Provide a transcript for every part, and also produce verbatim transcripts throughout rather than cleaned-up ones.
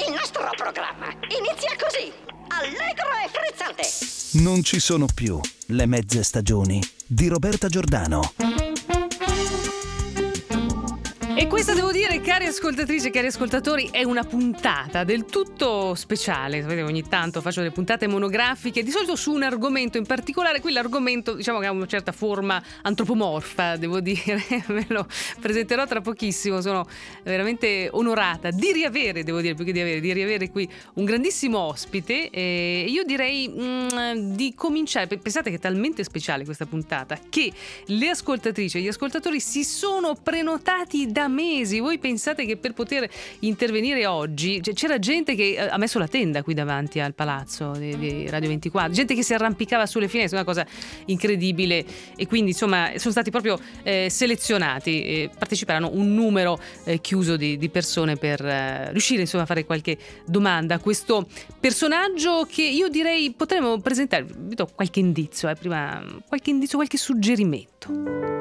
Il nostro programma inizia così, allegro e frizzante. Non ci sono più le mezze stagioni di Roberta Giordano. E questa, devo dire, cari ascoltatrici e cari ascoltatori, è una puntata del tutto speciale. Sapete, ogni tanto faccio delle puntate monografiche, di solito su un argomento in particolare. Qui l'argomento, diciamo che ha una certa forma antropomorfa, devo dire, ve lo presenterò tra pochissimo. Sono veramente onorata di riavere, devo dire, più che di avere, di riavere qui un grandissimo ospite. E io direi mh, di cominciare. Pensate che è talmente speciale questa puntata che le ascoltatrici e gli ascoltatori si sono prenotati da mesi. Voi pensate che per poter intervenire oggi, cioè, c'era gente che ha messo la tenda qui davanti al palazzo di, di Radio ventiquattro, gente che si arrampicava sulle finestre, una cosa incredibile, e quindi insomma sono stati proprio eh, selezionati, e parteciperanno un numero eh, chiuso di, di persone per eh, riuscire insomma a fare qualche domanda a questo personaggio che io direi potremmo presentare. Vi do qualche indizio, eh, prima qualche indizio, qualche suggerimento.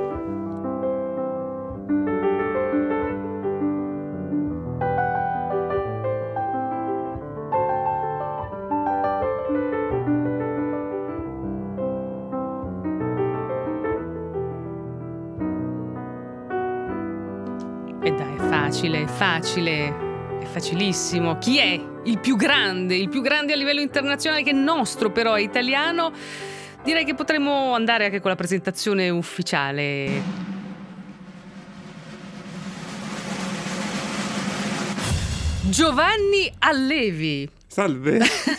E dai, è facile, è facile, è facilissimo. Chi è il più grande, il più grande a livello internazionale, che è nostro però, è italiano? Direi che potremmo andare anche con la presentazione ufficiale. Giovanni Allevi. Salve!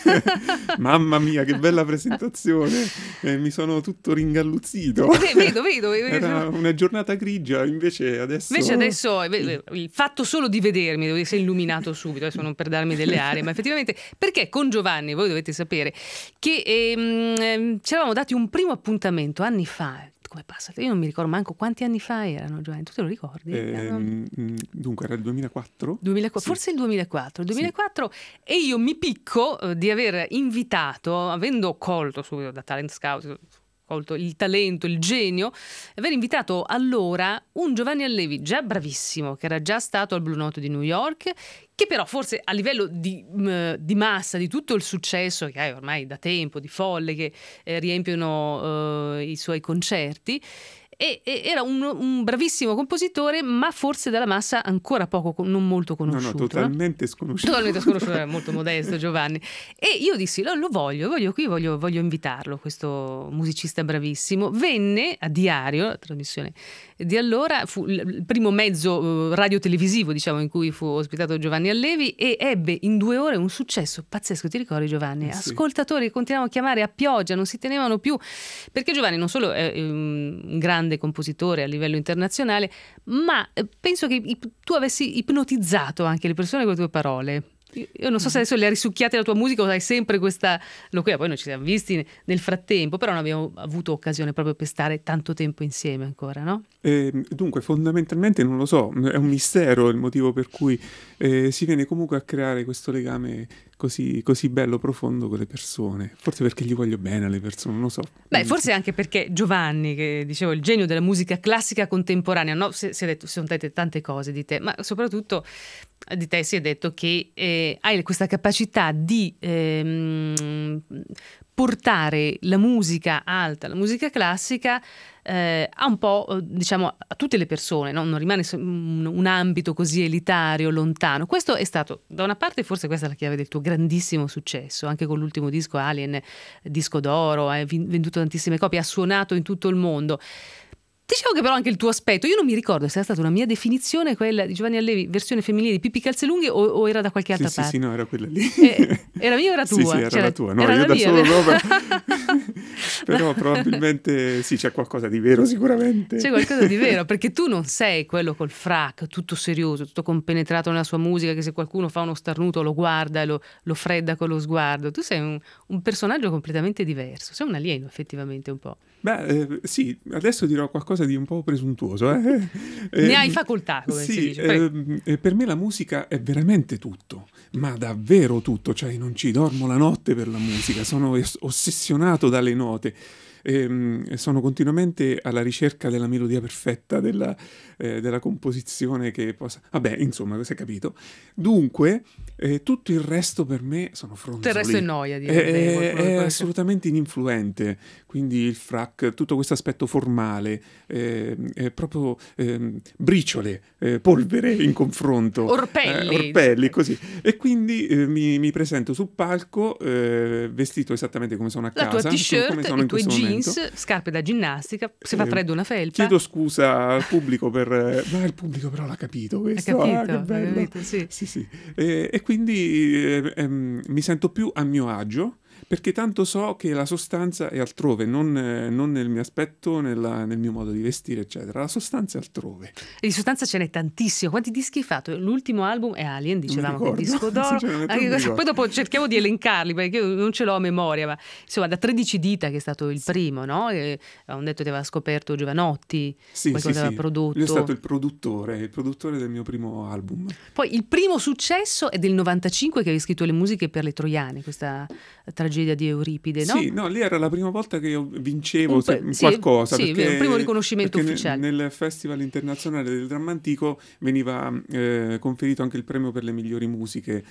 Mamma mia, che bella presentazione! Eh, mi sono tutto ringalluzzito. Eh, vedo, vedo, vedo. Era una giornata grigia, invece adesso... Invece adesso il fatto solo di vedermi, devo dire, sei illuminato subito, adesso non per darmi delle aree, ma effettivamente, perché con Giovanni, voi dovete sapere, che ehm, ci avevamo dati un primo appuntamento anni fa. Come passa? Io non mi ricordo manco quanti anni fa erano, Giovanni, tu te lo ricordi? Eh, no? Dunque era il duemilaquattro? duemilaquattro Sì. Forse il duemilaquattro, duemilaquattro sì. E io mi picco eh, di aver invitato, avendo colto subito da Talent Scout, colto il talento, il genio, aver invitato allora un Giovanni Allevi già bravissimo, che era già stato al Blue Note di New York, che però forse a livello di, mh, di massa, di tutto il successo che hai ormai da tempo, di folle che eh, riempiono eh, i suoi concerti, e, e era un, un bravissimo compositore, ma forse dalla massa ancora poco, non molto conosciuto. No, no, totalmente no? sconosciuto. Totalmente sconosciuto, era molto modesto Giovanni. E io dissi, lo, lo voglio, voglio qui, voglio, voglio invitarlo, questo musicista bravissimo. Venne a Diario, la trasmissione di allora, fu il primo mezzo eh, radio-televisivo, diciamo, in cui fu ospitato Giovanni Allevi, e ebbe in due ore un successo pazzesco. Ti ricordi, Giovanni? Eh sì. Ascoltatori che continuavano a chiamare a pioggia, non si tenevano più, perché Giovanni non solo è un grande compositore a livello internazionale, ma penso che tu avessi ipnotizzato anche le persone con le tue parole. Io non so se adesso le ha risucchiate la tua musica o hai sempre questa loquia. Poi noi ci siamo visti nel frattempo, però non abbiamo avuto occasione proprio per stare tanto tempo insieme ancora, no? Eh, dunque fondamentalmente non lo so, è un mistero il motivo per cui eh, si viene comunque a creare questo legame così, così bello, profondo con le persone. Forse perché gli voglio bene alle persone, non lo so. Beh, forse anche perché Giovanni, che dicevo, il genio della musica classica contemporanea, no? Si, si è detto, si sono dette tante cose di te, ma soprattutto di te si è detto che eh, hai questa capacità di ehm, portare la musica alta, la musica classica eh, a un po', diciamo, a tutte le persone, no? Non rimane un, un ambito così elitario, lontano. Questo è stato, da una parte, forse questa è la chiave del tuo grandissimo successo, anche con l'ultimo disco Alien, disco d'oro, hai venduto tantissime copie, ha suonato in tutto il mondo. Diciamo che però anche il tuo aspetto, io non mi ricordo se era stata una mia definizione quella di Giovanni Allevi, versione femminile di Pippi Calzelunghe, o, o era da qualche altra sì, parte? Sì, sì, no, era quella lì. Eh, era mia o era tua? Sì, sì, era cioè, la tua. No, era io la da mia, solo vero? proprio. Però probabilmente sì, c'è qualcosa di vero sicuramente. C'è qualcosa di vero, perché tu non sei quello col frac, tutto serioso, tutto compenetrato nella sua musica, che se qualcuno fa uno starnuto lo guarda e lo, lo fredda con lo sguardo. Tu sei un, un personaggio completamente diverso, sei un alieno effettivamente un po'. Beh, eh, sì, adesso dirò qualcosa di un po' presuntuoso. Eh? Eh, ne hai facoltà, come sì, si dice. Eh, per me la musica è veramente tutto, ma davvero tutto, cioè non ci dormo la notte per la musica, sono ossessionato dalle note. ehm, sono continuamente alla ricerca della melodia perfetta, della, eh, della composizione che possa... Vabbè, insomma, si è capito. Dunque, eh, tutto il resto per me sono fronzoli. Tutto il resto è noia, È, direi. è, è assolutamente ininfluente, quindi il frac, tutto questo aspetto formale, eh, è proprio eh, briciole, eh, polvere in confronto. Orpelli. Eh, orpelli, così. E quindi eh, mi, mi presento sul palco eh, vestito esattamente come sono a La casa. tua t-shirt, come sono i in tuoi questo jeans, momento. scarpe da ginnastica, se fa Eh, freddo una felpa. Chiedo scusa al pubblico per... eh, Ma il pubblico però l'ha capito questo. Ha capito, ah, che ha bello. capito, sì. Sì, sì. E, e quindi eh, ehm, mi sento più a mio agio, perché tanto so che la sostanza è altrove, non, eh, non nel mio aspetto, nella- nel mio modo di vestire, eccetera. La sostanza è altrove. E di sostanza ce n'è tantissimo. Quanti dischi hai fatto? L'ultimo album è Alien, dicevamo che è ricordo. disco d'oro. Sinceramente Anche non mi questo- ricordo. poi dopo cerchiamo di elencarli perché io non ce l'ho a memoria, ma insomma da tredici dita che è stato il primo, no? E avevamo detto che aveva scoperto Giovanotti, Sì, qualcosa sì, aveva sì. prodotto. Lui è stato il produttore, il produttore del mio primo album. Poi il primo successo è del novantacinque che avevi scritto le musiche per le Troiane, questa tragedia di Euripide, no? Sì, no, lì era la prima volta che io vincevo Un se- pe- sì, qualcosa. sì, perché, il primo riconoscimento perché ne- ufficiale. Nel Festival Internazionale del Dramma Antico veniva eh, conferito anche il premio per le migliori musiche.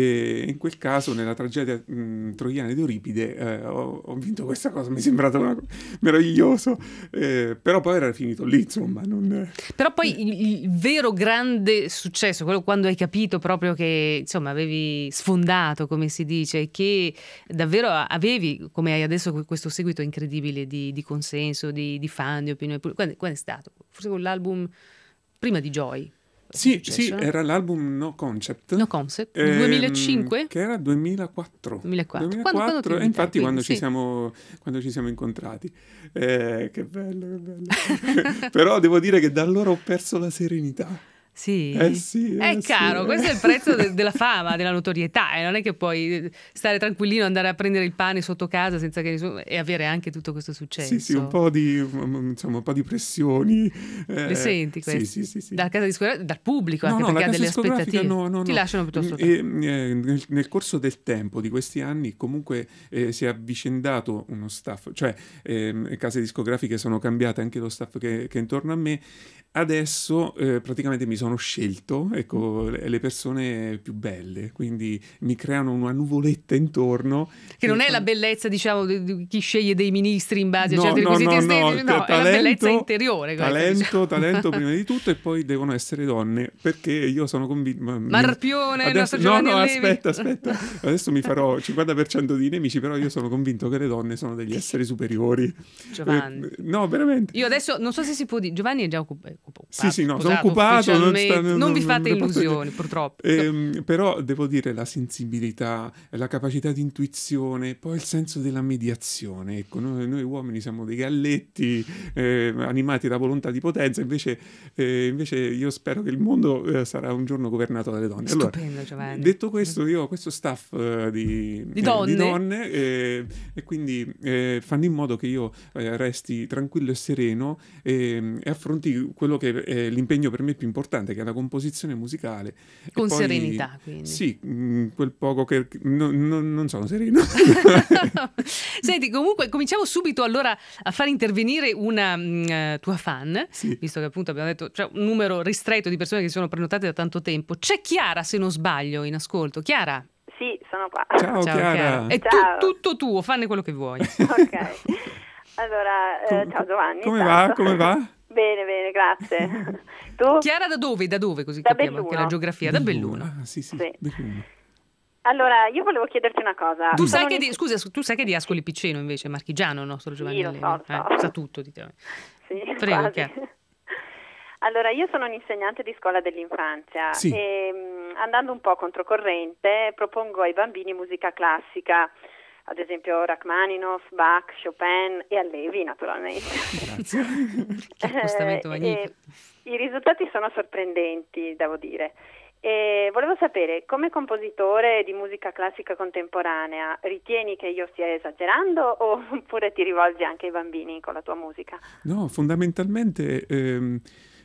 E in quel caso, nella tragedia mh, troiana di Euripide, eh, ho, ho vinto questa cosa. Mi è sembrato una- meraviglioso. Eh, però poi era finito lì, insomma. Non... Però poi il, il vero grande successo, quello quando hai capito proprio che insomma avevi sfondato, come si dice, e che davvero avevi, come hai adesso, questo seguito incredibile di, di consenso, di, di fan, di opinioni pubbliche. Quando, quando è stato? Forse con l'album prima di Joy? Sì, Successo, sì, no? era l'album No Concept. No Concept, Ehm, duemilacinque? Che era duemilaquattro. duemilaquattro. duemilaquattro, Quando- quando ti e infatti invitai, quando, quindi, ci sì. siamo, quando ci siamo incontrati. Eh, che bello, che bello. Però devo dire che da allora ho perso la serenità. Sì, Eh sì, è eh caro, sì. questo è il prezzo de- della fama, della notorietà, e non è che puoi stare tranquillino, andare a prendere il pane sotto casa senza che nessuno... e avere anche tutto questo successo. Sì, sì, un po' di, um, insomma, un po' di pressioni. eh, Le senti queste? Sì, sì, sì, sì. Dalla casa discografica, dal pubblico, No, anche no, perché la ha casa delle discografica aspettative. no, no, Ti no. lasciano piuttosto E, eh, nel, nel corso del tempo, di questi anni, comunque eh, si è avvicendato uno staff, cioè ehm, case discografiche sono cambiate, anche lo staff che, che è intorno a me. Adesso eh, praticamente mi sono scelto, ecco, le, le persone più belle, quindi mi creano una nuvoletta intorno. Che non è la bellezza, diciamo, di, di chi sceglie dei ministri in base a No, certi no, requisiti no, no, estetici, no, ta- è la bellezza talento- interiore. questa, Talento, diciamo. talento prima di tutto, e poi devono essere donne, perché io sono convinto... ma- Marpione, il adesso, nostro no, Giovanni no, Allevi. aspetta, aspetta. Adesso mi farò cinquanta per cento di nemici, però io sono convinto che le donne sono degli esseri superiori. Giovanni. Eh, no, veramente. Io adesso non so se si può dire, Giovanni è già occup- è occupato. Sì, sì, no, sono sposato occupato, non ufficialmente. sta- non- non vi non- fate non posso illusioni, dire. purtroppo. Ehm, però devo dire la sensibilità, la capacità di intuizione, poi il senso della mediazione. Ecco, noi, noi uomini siamo dei galletti eh, animati da volontà di potenza, invece, eh, invece io spero che il mondo eh, sarà un giorno governato dalle donne. Allora, Stupendo, Giovanni. detto questo, io ho questo staff eh, di, Di eh, donne? donne, eh, e quindi eh, fanno in modo che io eh, resti tranquillo e sereno e, e affronti quello che è l'impegno per me più importante, che è la composizione musicale. E Con poi- serenità, quindi. Sì, mh, quel poco che... no- no- non sono sereno. Senti, comunque cominciamo subito allora a far intervenire una mm, eh, tua fan, Sì. visto che appunto abbiamo detto c'è un numero ristretto di persone che si sono prenotate da tanto tempo. C'è Chiara, se non sbaglio, in ascolto. Chiara? Sì, sono qua. Ciao, Chiara. È tu- Ciao. tutto tuo, fanne quello che vuoi. Ok. Allora, eh, Com- ciao Giovanni. Come intanto. va? Come va? Bene, bene, grazie. Tu? Chiara da dove? Da dove? Così Da capiamo anche Belluno. la geografia. Da Belluno. Ah, sì, sì, Sì. Belluno. Allora, io volevo chiederti una cosa. Tu Sono sai che un- di, scusa, tu sai che di Ascoli Piceno invece, marchigiano il nostro Giovanni lo Allevi? so, lo so. Eh, sa tutto di te. Sì, Prego, quasi. Chiara. Allora, io sono un'insegnante di scuola dell'infanzia Sì. e mh, andando un po' controcorrente propongo ai bambini musica classica, ad esempio Rachmaninoff, Bach, Chopin e Allevi naturalmente. Grazie. Che accostamento Eh, magnifico. e I risultati sono sorprendenti, devo dire. E volevo sapere, come compositore di musica classica contemporanea, ritieni che io stia esagerando oppure ti rivolgi anche ai bambini con la tua musica? No, fondamentalmente ehm,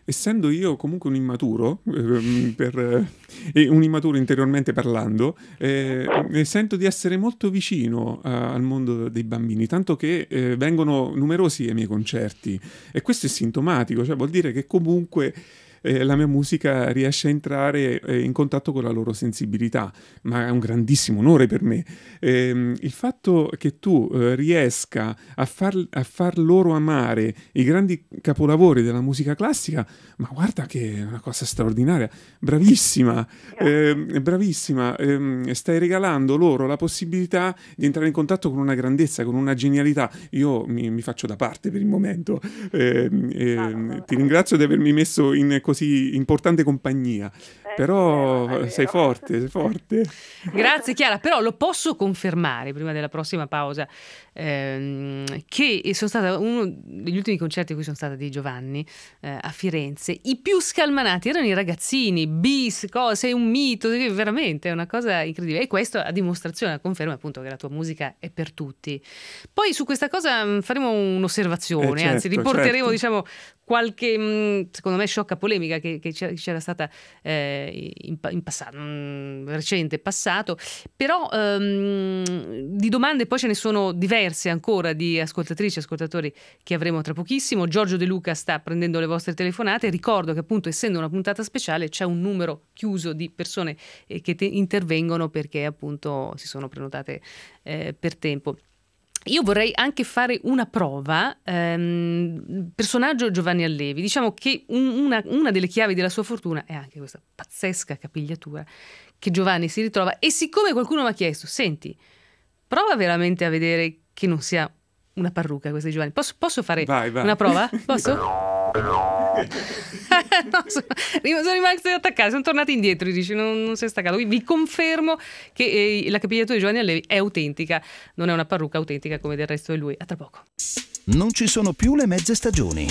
essendo io comunque un immaturo, eh, per, eh, un immaturo interiormente parlando, eh, sento di essere molto vicino a, al mondo dei bambini, tanto che eh, vengono numerosi ai miei concerti, e questo è sintomatico, cioè vuol dire che comunque eh, la mia musica riesce a entrare eh, in contatto con la loro sensibilità, ma è un grandissimo onore per me. Eh, il fatto che tu eh, riesca a far, a far loro amare i grandi capolavori della musica classica, ma guarda che è una cosa straordinaria, bravissima, eh, bravissima, eh, stai regalando loro la possibilità di entrare in contatto con una grandezza, con una genialità. Io mi, mi faccio da parte per il momento, eh, eh, ti ringrazio di avermi messo in così importante compagnia, Eh, però sì, è vero. sei forte, sei forte. Grazie Chiara, però lo posso confermare prima della prossima pausa, ehm, che sono stata uno degli ultimi concerti a cui sono stata di Giovanni eh, a Firenze, i più scalmanati erano i ragazzini, bis, cosa, sei un mito, veramente è una cosa incredibile, e questo a dimostrazione, a conferma appunto che la tua musica è per tutti. Poi su questa cosa mh, faremo un'osservazione, Eh, certo, anzi riporteremo certo. diciamo qualche, mh, secondo me, sciocca polemica che, che c'era, c'era stata eh, in, in passato, mh, recente passato, però ehm, di domande poi ce ne sono diverse ancora di ascoltatrici e ascoltatori che avremo tra pochissimo. Giorgio De Luca sta prendendo le vostre telefonate. Ricordo che appunto, essendo una puntata speciale, c'è un numero chiuso di persone eh, che te- intervengono perché appunto si sono prenotate eh, per tempo. Io vorrei anche fare una prova. Ehm, personaggio Giovanni Allevi, diciamo che un- una, una delle chiavi della sua fortuna è anche questa pazzesca capigliatura che Giovanni si ritrova, e siccome qualcuno mi ha chiesto, senti, prova veramente a vedere che non sia una parrucca questa di Giovanni, posso, posso fare Vai, vai. una prova? Posso? No, sono, sono rimasti attaccati, sono tornati indietro, dici, non, non si è staccato. Quindi vi confermo che eh, la capigliatura di Giovanni Allevi è autentica, non è una parrucca autentica come del resto di lui. A tra poco. Non ci sono più le mezze stagioni.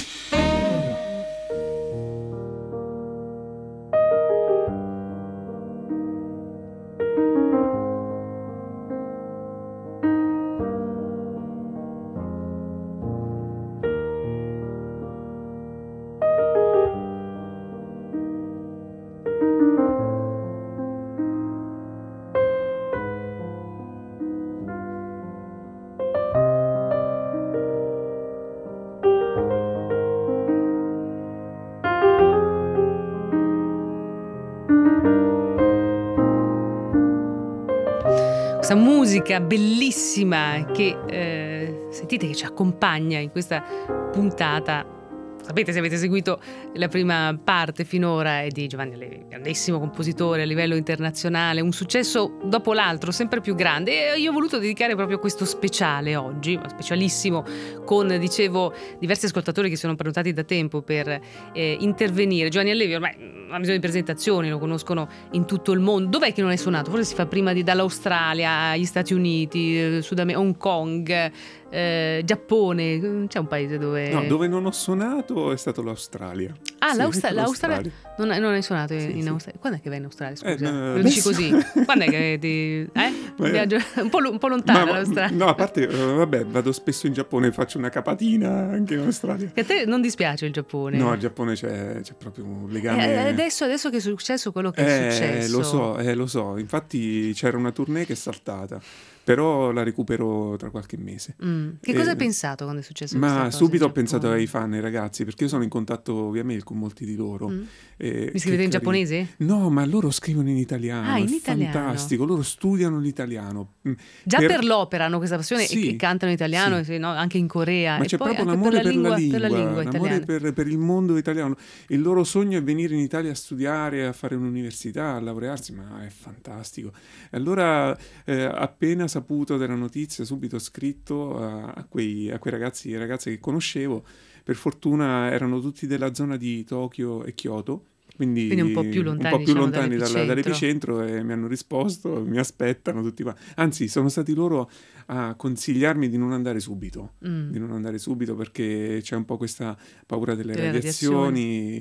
Questa musica bellissima che eh, sentite che ci accompagna in questa puntata. Sapete, se avete seguito la prima parte finora, è di Giovanni Allevi, grandissimo compositore a livello internazionale, un successo dopo l'altro, sempre più grande. E io ho voluto dedicare proprio questo speciale oggi, specialissimo, con, dicevo, diversi ascoltatori che sono prenotati da tempo per eh, intervenire. Giovanni Allevi ormai non ha bisogno di presentazioni, lo conoscono in tutto il mondo. Dov'è che non è suonato? Forse si fa prima di, dall'Australia agli Stati Uniti, eh, Sud America, Hong Kong, eh, Giappone. C'è un paese dove... No, dove non ho suonato è stato l'Australia. Ah, Sì, l'Austra- l'Australia. l'Australia non, hai- non hai suonato Sì, in sì. Australia? Quando è che vai in Australia? Scusa, Eh, no, lo dici adesso- così? Quando è che ti... Eh? Ma- Viaggio un po', lo- un po' lontana Ma- l'Australia. No, a parte, eh, vabbè, vado spesso in Giappone, faccio una capatina anche in Australia. Che a te non dispiace il Giappone? No, il Giappone c'è, c'è proprio un Eh, legame. adesso, adesso che è successo quello che Eh, è successo. lo so, eh, lo so. Infatti c'era una tournée che è saltata, però la recupero tra qualche mese. Mm. Che cosa Eh, hai pensato quando è successo questa Ma cosa subito in ho pensato Giappone? ai fan, ai ragazzi, perché io sono in contatto via mail con molti di loro. Mm. Eh, Mi scrivete che in carini. giapponese? No, ma loro scrivono in italiano. Ah, in è italiano. fantastico, loro studiano l'italiano. Mm, Già per, l'opera hanno questa passione Sì, e che cantano in italiano, sì. e se no, anche in Corea. Ma e c'è poi proprio anche l'amore per la lingua, per la lingua l'amore italiana. per, per il mondo italiano. Il loro sogno è venire in Italia a studiare, a fare un'università, a laurearsi, ma è fantastico. E allora, eh, appena saputo della notizia, subito ho scritto a, a quei, a quei ragazzi e ragazze che conoscevo. Per fortuna erano tutti della zona di Tokyo e Kyoto. Quindi, Quindi un po' più lontani, un po' più diciamo, lontani dal- dall'epicentro. dall'epicentro, e mi hanno risposto, mi aspettano tutti qua. Anzi, sono stati loro a consigliarmi di non andare subito, Mm. di non andare subito perché c'è un po' questa paura delle Delle radiazioni,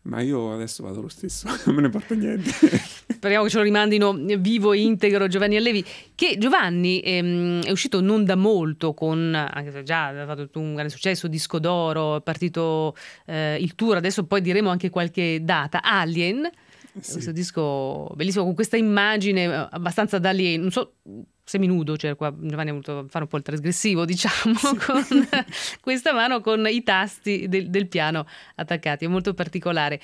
ma io adesso vado lo stesso, non me ne porta niente. Speriamo che ce lo rimandino vivo e integro Giovanni Allevi, che Giovanni ehm, è uscito non da molto con, anche se già ha fatto un grande successo, disco d'oro, è partito eh, il tour, adesso poi diremo anche qualche data, Alien, sì. Questo disco bellissimo con questa immagine abbastanza da alieno, non so, seminudo, cioè qua Giovanni ha voluto fare un po' il trasgressivo, diciamo, sì. Con questa mano con i tasti del, del piano attaccati, è molto particolare.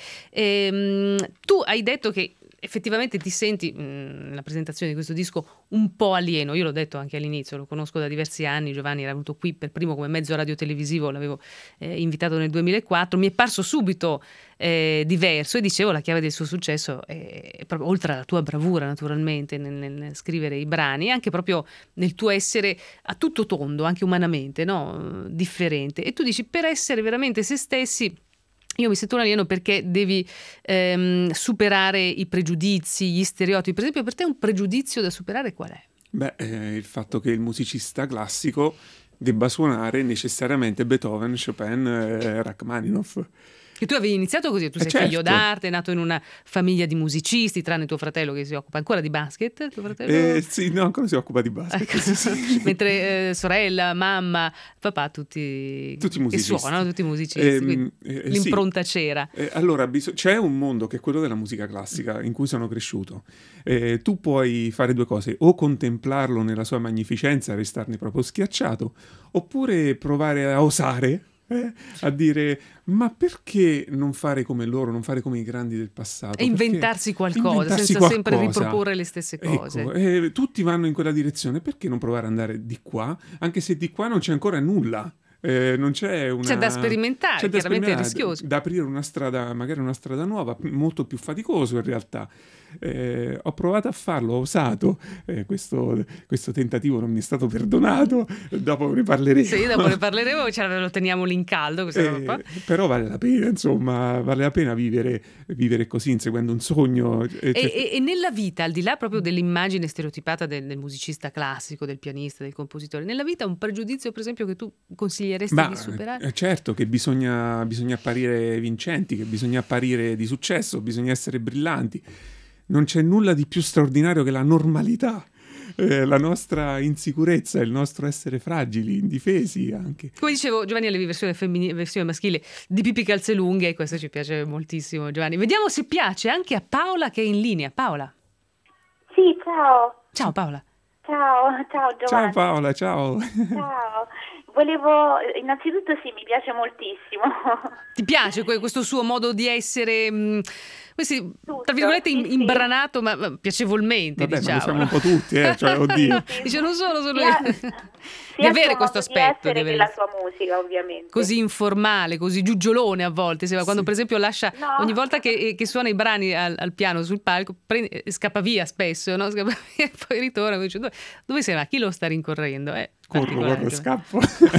E, tu hai detto che effettivamente ti senti mh, nella presentazione di questo disco un po' alieno, io l'ho detto anche all'inizio, lo conosco da diversi anni, Giovanni era venuto qui per primo come mezzo radiotelevisivo, l'avevo eh, invitato nel duemilaquattro, mi è parso subito eh, diverso e dicevo la chiave del suo successo è, è proprio, oltre alla tua bravura naturalmente nel, nel scrivere i brani, anche proprio nel tuo essere a tutto tondo, anche umanamente, no? Differente, e tu dici per essere veramente se stessi io mi sento un alieno perché devi ehm, superare i pregiudizi, gli stereotipi. Per esempio, per te un pregiudizio da superare qual è? Beh, eh, il fatto che il musicista classico debba suonare necessariamente Beethoven, Chopin, eh, Rachmaninoff. Che tu avevi iniziato così, tu sei eh certo. figlio d'arte, nato in una famiglia di musicisti, tranne tuo fratello che si occupa ancora di basket. Tuo fratello? Eh, sì, no, ancora si occupa di basket. Ecco. Sì, sì. Mentre eh, sorella, mamma, papà, tutti, tutti musicisti. Che suonano, tutti musicisti. Eh, eh, l'impronta sì. c'era. Eh, allora, bis- c'è un mondo che è quello della musica classica in cui sono cresciuto. Eh, tu puoi fare due cose, o contemplarlo nella sua magnificenza, restarne proprio schiacciato, oppure provare a osare. Eh, a dire ma perché non fare come loro, non fare come i grandi del passato e inventarsi qualcosa inventarsi senza qualcosa. Sempre riproporre le stesse cose, ecco, eh, tutti vanno in quella direzione, perché non provare ad andare di qua, anche se di qua non c'è ancora nulla. Eh, non c'è una... c'è da sperimentare, c'è da chiaramente è sperimentare, rischioso da aprire una strada, magari una strada nuova, molto più faticoso in realtà. Eh, ho provato a farlo, ho osato, eh, questo, questo tentativo non mi è stato perdonato, dopo ne parleremo. Sì, dopo ne parleremo, cioè, lo teniamo lì in caldo questa eh, roba qua. Però vale la pena, insomma, vale la pena vivere, vivere così, inseguendo un sogno. E, e, e, e nella vita, al di là proprio dell'immagine stereotipata del, del musicista classico, del pianista, del compositore, nella vita un pregiudizio per esempio che tu consiglieresti Ma, di superare? Eh, certo che bisogna, bisogna apparire vincenti, che bisogna apparire di successo, bisogna essere brillanti. Non c'è nulla di più straordinario che la normalità, eh, la nostra insicurezza, il nostro essere fragili, indifesi anche. Come dicevo, Giovanni Allevi, versione, femmini- versione maschile di Pippi Calzelunghe, e questo ci piace moltissimo, Giovanni. Vediamo se piace anche a Paola che è in linea. Paola. Sì, ciao. Ciao Paola. Ciao, ciao Giovanni. Ciao Paola, ciao. Ciao. Volevo, innanzitutto sì, mi piace moltissimo. Ti piace que- questo suo modo di essere... Mh, questi, Tutto, tra virgolette, sì, im- sì. imbranato, ma, ma piacevolmente, Vabbè, diciamo. ma lo siamo un po' tutti, eh, cioè, oddio. Dice, non solo, solo Sia- io. sia Di avere il suo questo modo di aspetto. essere di avere- che la sua musica, ovviamente. Così informale, così giugiolone a volte. Sembra, quando Sì. per esempio lascia, No. ogni volta che, che suona i brani al, al piano sul palco, prende, scappa via spesso, no? Scappa via e poi ritorna e dice, dove, dove sei? Ma chi lo sta rincorrendo? Eh, Corro, particolare, corro, Giovanni. scappo.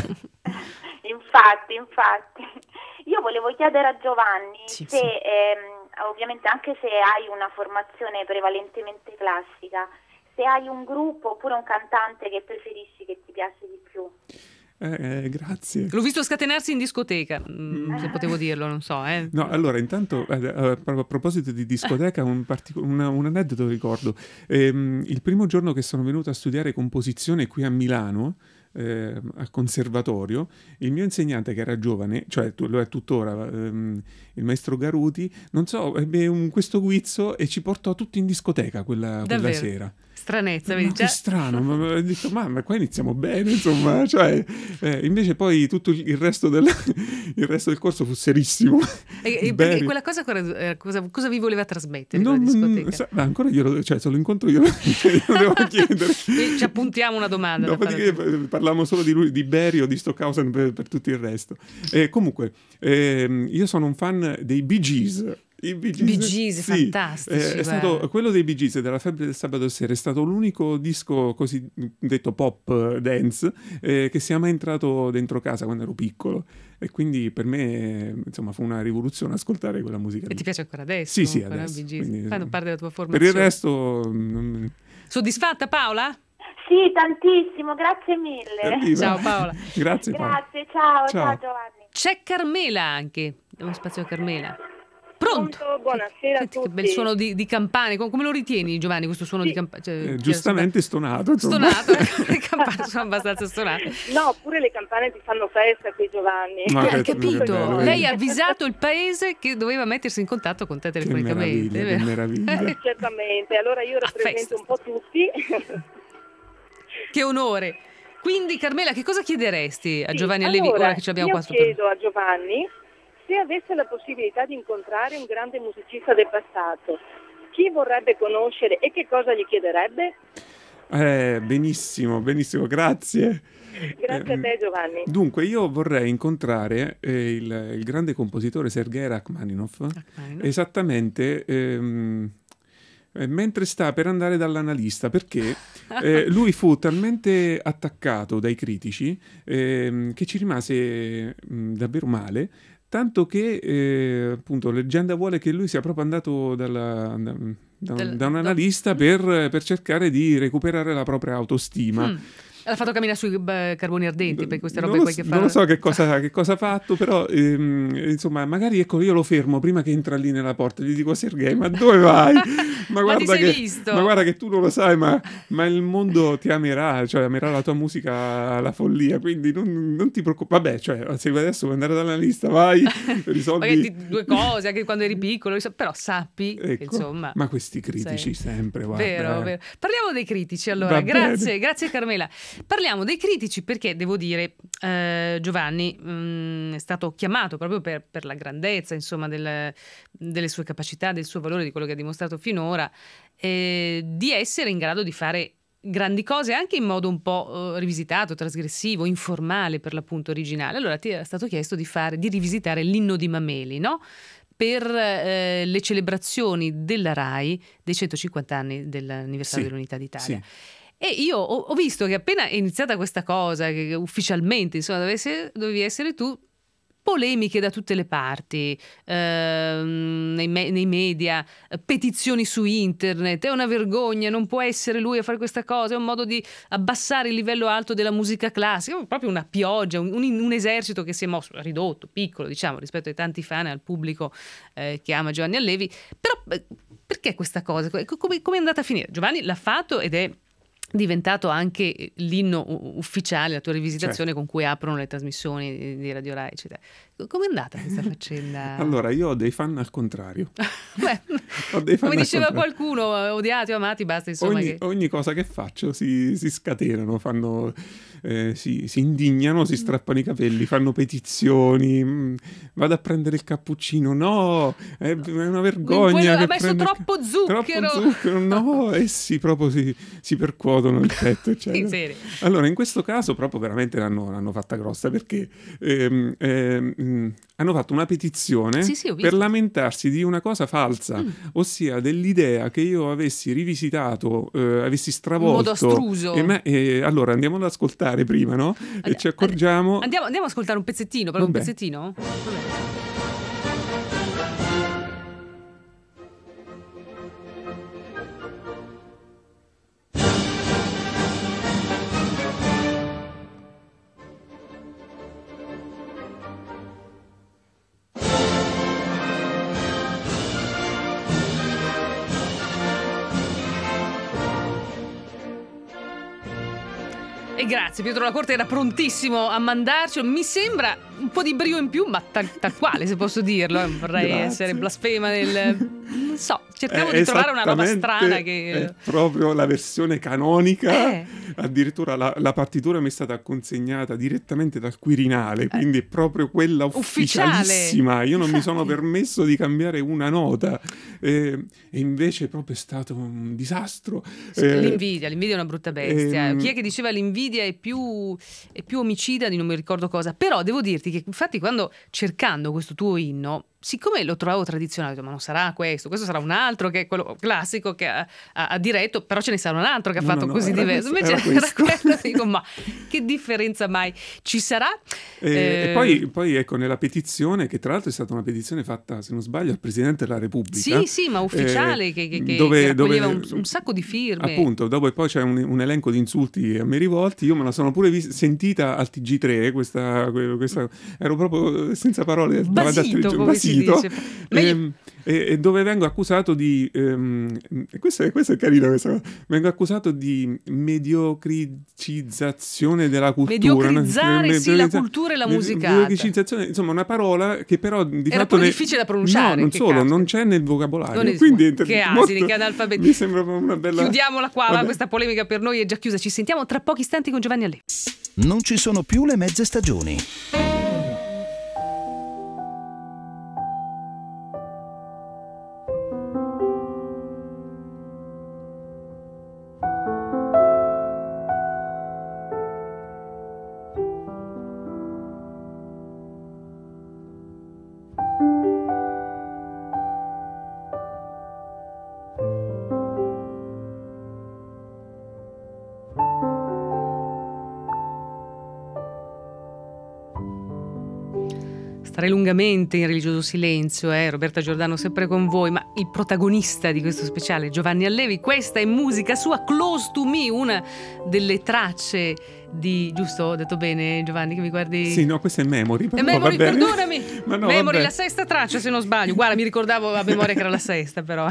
Infatti, infatti. Io volevo chiedere a Giovanni Sì, se, sì. ehm, ovviamente anche se hai una formazione prevalentemente classica, se hai un gruppo oppure un cantante che preferisci, che ti piace di più. Eh, eh, grazie. L'ho visto scatenarsi in discoteca, mm, se potevo dirlo, non so. Eh. No, allora, intanto, eh, eh, a proposito di discoteca, un, partico- una- un aneddoto ricordo. Ehm, il primo giorno che sono venuto a studiare composizione qui a Milano, eh, al conservatorio, il mio insegnante, che era giovane, cioè tu- lo è tuttora, ehm, il maestro Garuti, non so, ebbe un, questo guizzo e ci portò tutti in discoteca quella, quella Davvero? sera. Stranezza, Ma vedi che già? strano, ma, ma, ho detto, ma, ma qua iniziamo bene, insomma, cioè, eh, invece poi tutto il resto del, il resto del corso fu serissimo. E, e Bene. perché quella cosa, cosa, eh, cosa, cosa vi voleva trasmettere Non, quella discoteca? sa- ma ancora glielo, cioè se lo incontro io lo devo chiedere. E ci appuntiamo una domanda. da Dopodiché fare. parliamo solo di lui, di Berio, di Stockhausen per, per tutto il resto. E comunque, ehm, io sono un fan dei Bee Gees. I Bee Gees, Bee Gees, sì, fantastici, eh, è stato, guarda. quello dei Bee Gees della febbre del sabato sera è stato l'unico disco così detto pop eh, dance eh, che sia mai entrato dentro casa quando ero piccolo, e quindi per me eh, insomma fu una rivoluzione ascoltare quella musica E lì. ti piace ancora adesso? Sì, sì, comunque, no? adesso, Bee Gees. quindi, Fanno parte della tua per formazione. il resto mm, Soddisfatta Paola? Sì, tantissimo, grazie mille. Evviva. Ciao, Paola. Grazie Paola. Grazie, ciao, Ciao. ciao Giovanni. C'è Carmela anche. Diamo spazio a Carmela. Pronto? Pronto, buonasera Senti a che tutti. bel suono di, di campane. Com- Come lo ritieni, Giovanni, questo suono Sì. di campane? Cioè, Eh, giustamente stonato. insomma. stonato. Le campane sono abbastanza stonate. No, pure le campane ti fanno festa qui, Giovanni. Ma Eh, che- hai capito? che bello, Lei vedi? ha avvisato il paese che doveva mettersi in contatto con te Che telefonicamente. meraviglia, è che vero? meraviglia. Certamente, allora io A festa. rappresento un po' tutti. Che onore. Quindi, Carmela, che cosa chiederesti a Sì, Giovanni Allevi allora, ora che ce l'abbiamo io qua sotto? chiedo a Giovanni se avesse la possibilità di incontrare un grande musicista del passato, chi vorrebbe conoscere e che cosa gli chiederebbe? Eh, benissimo, benissimo, grazie. Grazie a Ehm, te, Giovanni. Dunque, io vorrei incontrare eh, il, il grande compositore Sergei Rachmaninoff Rachmaninoff. esattamente ehm, eh, mentre sta per andare dall'analista, perché eh, lui fu talmente attaccato dai critici ehm, che ci rimase mh, davvero male. Tanto che, eh, appunto, leggenda vuole che lui sia proprio andato dalla- da, da un, Del- da un da- analista per, per cercare di recuperare la propria autostima. Mm. L'ha fatto camminare sui beh, carboni ardenti per queste Non robe lo qua s- che fa. non lo so che cosa, che cosa ha fatto, però ehm, insomma, magari ecco, io lo fermo prima che entra lì nella porta, gli dico: Sergei, ma dove vai? Ma, Ma ti guarda sei che, visto? ma guarda che tu non lo sai, ma, ma il mondo ti amerà, cioè amerà la tua musica alla follia, quindi non, non ti preoccupare. Vabbè, cioè, se adesso vuoi andare dalla lista, vai, risolvi. Magari ti- due cose, anche quando eri piccolo, però sappi che Ecco, insomma. ma questi critici sei- sempre, guarda. Vero, eh. vero. Parliamo dei critici allora. Va Grazie, bene. grazie Carmela. Parliamo dei critici perché devo dire, eh, Giovanni mh, è stato chiamato proprio per, per la grandezza, insomma, del- delle sue capacità, del suo valore, di quello che ha dimostrato finora, eh, di essere in grado di fare grandi cose anche in modo un po' eh, rivisitato, trasgressivo, informale per l'appunto originale. Allora ti era stato chiesto di fare, di rivisitare l'inno di Mameli, no? Per eh, le celebrazioni della RAI dei centocinquanta anni dell'anniversario Sì, dell'Unità d'Italia. sì. E io ho, ho visto che appena è iniziata questa cosa, che ufficialmente insomma dovevi essere, dovevi essere tu, polemiche da tutte le parti, ehm, nei, me- nei media, eh, petizioni su internet, è una vergogna, non può essere lui a fare questa cosa, è un modo di abbassare il livello alto della musica classica, proprio una pioggia, un, un- un esercito che si è mosso, ridotto, piccolo diciamo, rispetto ai tanti fan e al pubblico eh, che ama Giovanni Allevi, però eh, perché questa cosa? Come, come è andata a finire? Giovanni l'ha fatto ed è diventato anche l'inno u- ufficiale, la tua rivisitazione Certo. con cui aprono le trasmissioni di, di Radio Rai, eccetera. Come è andata questa faccenda? Allora, io ho dei fan al contrario. Beh, Ho dei fan come al diceva contrario. qualcuno, eh, odiati o amati, basta insomma Ogni, che... ogni cosa che faccio si, si scatenano, fanno, eh, si, si indignano, si strappano i capelli, fanno petizioni, mh, vado a prendere il cappuccino, no, è, è una vergogna. Quello- ha che messo prende il ca- troppo zucchero. Troppo zucchero, no, essi proprio si, si percuotono il petto, eccetera. In serio. Allora, in questo caso proprio veramente l'hanno, l'hanno fatta grossa perché ehm, ehm, mh, hanno fatto una petizione Sì, sì, ho visto. per lamentarsi di una cosa falsa, Mm. ossia dell'idea che io avessi rivisitato, eh, avessi stravolto. modo astruso. E me- e allora andiamo ad ascoltare prima, no? E ci accorgiamo. Andiamo, andiamo a ascoltare un pezzettino, proprio un Vabbè. pezzettino? Vabbè. E grazie, Pietro La Corte era prontissimo a mandarcelo. Mi sembra un po' di brio in più, ma tal, tal quale, se posso dirlo. eh, Vorrei Grazie. essere blasfema nel... Non so, cerchiamo È di trovare una roba esattamente- strana che... È proprio la versione canonica. Eh. Addirittura la, la partitura mi è stata consegnata direttamente dal Quirinale, quindi è proprio quella Ufficiale. ufficialissima. Io non mi sono Infatti. permesso di cambiare una nota. Eh, e invece proprio è stato un disastro. Sì, Eh, l'invidia, l'invidia è una brutta bestia. ehm, Chi è che diceva l'invidia è più, è più omicida di non mi ricordo cosa. Però devo dirti che infatti quando cercando questo tuo inno, siccome lo trovavo tradizionale, ho detto, ma non sarà questo, questo, questo sarà un altro che è quello classico che ha, ha, ha diretto, però ce ne sarà un altro che ha No, fatto no, no, così era diverso. questo, Invece era era quello, dico, ma che differenza mai ci sarà? E, Eh, e poi, poi ecco, nella petizione, che tra l'altro è stata una petizione fatta, se non sbaglio, al Presidente della Repubblica. Sì, sì, ma ufficiale, eh, che, che, che dove, raccoglieva dove, un, un sacco di firme. Appunto, dopo poi c'è un, un elenco di insulti a me rivolti. Io me la sono pure vis- sentita al T G tre, questa, questa, ero proprio senza parole. Basito, come basito, si dice. E, e, e dove vengo accusato di ehm, questo, è, questo è carino, questo, vengo accusato di mediocricizzazione della cultura. Mediocrizzare, no? sì, la cultura e la musicata. Mediocrizzazione, insomma, una parola che però di Era fatto pure ne- difficile da pronunciare, no, non che solo, caspita. non c'è nel vocabolario. Non es- Quindi che è asini, molto- che analfabeti. mi sembra una bella. Chiudiamola qua, va, Vabbè. questa polemica per noi è già chiusa. Ci sentiamo tra pochi istanti con Giovanni Allevi. Non ci sono più le mezze stagioni. Starei lungamente in religioso silenzio, eh? Roberta Giordano sempre con voi, ma il protagonista di questo speciale, Giovanni Allevi, questa è musica sua, Close to Me, una delle tracce di... giusto? Ho detto bene, Giovanni, che mi guardi... Sì, no, questa è Memory. E però Memory, va bene. perdonami, Ma no, Memory, vabbè. la sesta traccia se non sbaglio, guarda, mi ricordavo a memoria che era la sesta, però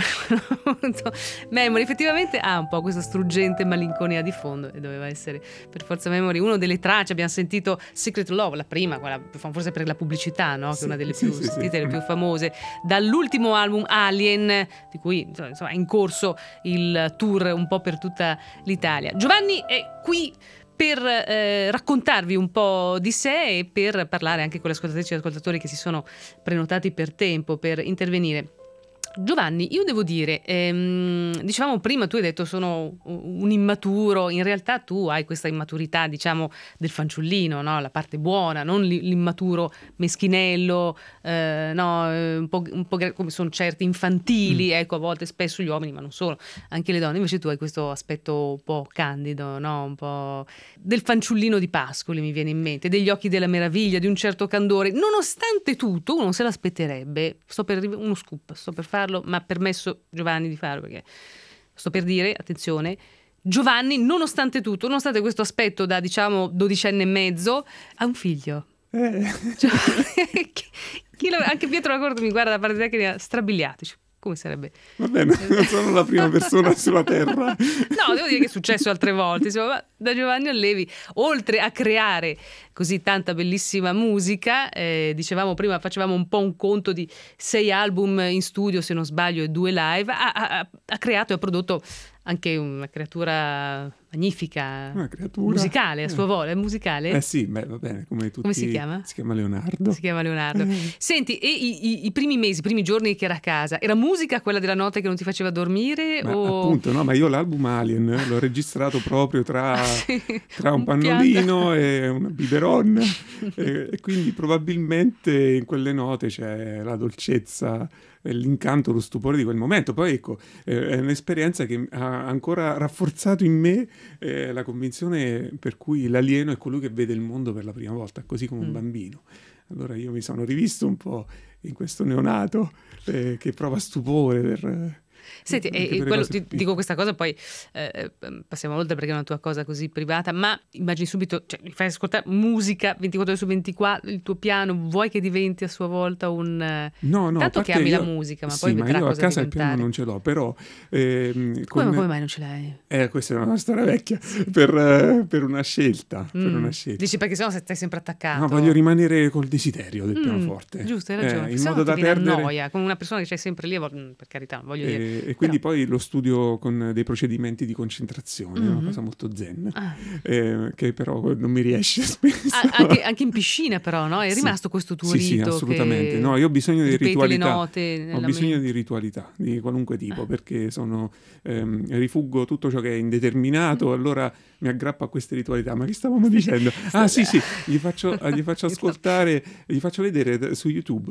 Memory effettivamente ha un po' questa struggente malinconia di fondo e doveva essere per forza Memory una delle tracce. Abbiamo sentito Secret Love, la prima, quella forse per la pubblicità, no? Che è una delle sì, più sì, sì. sentite, le più famose, dall'ultimo album Alien, di cui insomma è in corso il tour un po' per tutta l'Italia. Giovanni è qui per eh, raccontarvi un po' di sé e per parlare anche con le ascoltatrici e ascoltatori che si sono prenotati per tempo per intervenire. Giovanni, io devo dire, ehm, dicevamo prima, tu hai detto sono un immaturo, in realtà tu hai questa immaturità, diciamo, del fanciullino, no? La parte buona, non l'immaturo meschinello, eh, no? un po', un po' come sono certi infantili, mm. ecco, a volte spesso gli uomini, ma non solo, anche le donne, invece tu hai questo aspetto un po' candido, no? Un po' del fanciullino di Pascoli, mi viene in mente, degli occhi della meraviglia, di un certo candore, nonostante tutto uno se l'aspetterebbe, sto per uno scoop, sto per fare ma ha permesso Giovanni di farlo, perché sto per dire, attenzione, Giovanni nonostante tutto, nonostante questo aspetto da diciamo dodicenne e mezzo, ha un figlio. Eh. Cioè, chi, chi lo, anche Pietro Accordo mi guarda da parte tecnica strabiliato, cioè, come sarebbe? Va bene, non sono la prima persona sulla terra. No, devo dire che è successo altre volte, insomma, da Giovanni Allevi, oltre a creare così tanta bellissima musica, eh, dicevamo prima, facevamo un po' un conto di sei album in studio, se non sbaglio, e due live, ha, ha, ha creato e ha prodotto anche una creatura magnifica, Una creatura. musicale a sua Eh. volta, è musicale? Eh sì, beh, va bene, come tutti. Come si chiama? Si chiama Leonardo. Si chiama Leonardo. Eh. Senti, e i, i, i primi mesi, i primi giorni che era a casa, era musica quella della notte che non ti faceva dormire? Ma o... appunto, no, ma io l'album Alien l'ho registrato proprio tra, Sì, tra un, un pannolino e una biberon e, e quindi probabilmente in quelle note c'è la dolcezza, l'incanto, lo stupore di quel momento. Poi ecco, eh, è un'esperienza che ha ancora rafforzato in me eh, la convinzione per cui l'alieno è colui che vede il mondo per la prima volta, così come un Mm. bambino. Allora io mi sono rivisto un po' in questo neonato eh, che prova stupore per... Senti, anche e, per e le quello, cose ti piccole. dico questa cosa, poi eh, passiamo oltre perché è una tua cosa così privata, ma immagini subito, cioè, mi fai ascoltare musica ventiquattro ore su ventiquattro, il tuo piano, vuoi che diventi a sua volta un... eh, No, no, a tanto che parte ami io- la musica, ma sì, poi ma vedrà io a cosa casa il diventare. piano non ce l'ho, però ehm, Come, con- come mai non ce l'hai? eh, questa è una storia vecchia per, eh, per una scelta, per Mm. una scelta. Dici perché sennò stai sempre attaccato. No, voglio rimanere col desiderio del Mm, pianoforte. giusto, hai Eh, ragione. in perché sennò modo da ti viene perdere... noia, con una persona che c'hai sempre lì, mm, per carità, voglio dire. E, e quindi poi lo studio con dei procedimenti di concentrazione, è Mhm. una cosa molto zen, Ah. eh, che però non mi riesce spesso. Ah, anche, anche in piscina però, no? È Sì. rimasto questo tuo Sì, sì, rito assolutamente. che No, io ho bisogno di ripete ritualità. le note Ho nella bisogno mente. di ritualità di qualunque tipo Ah. perché sono ehm, rifuggo tutto ciò che è indeterminato, allora mi aggrappo a queste ritualità. Ma che stavamo dicendo? Ah sì sì, gli faccio, gli faccio ascoltare, gli faccio vedere su YouTube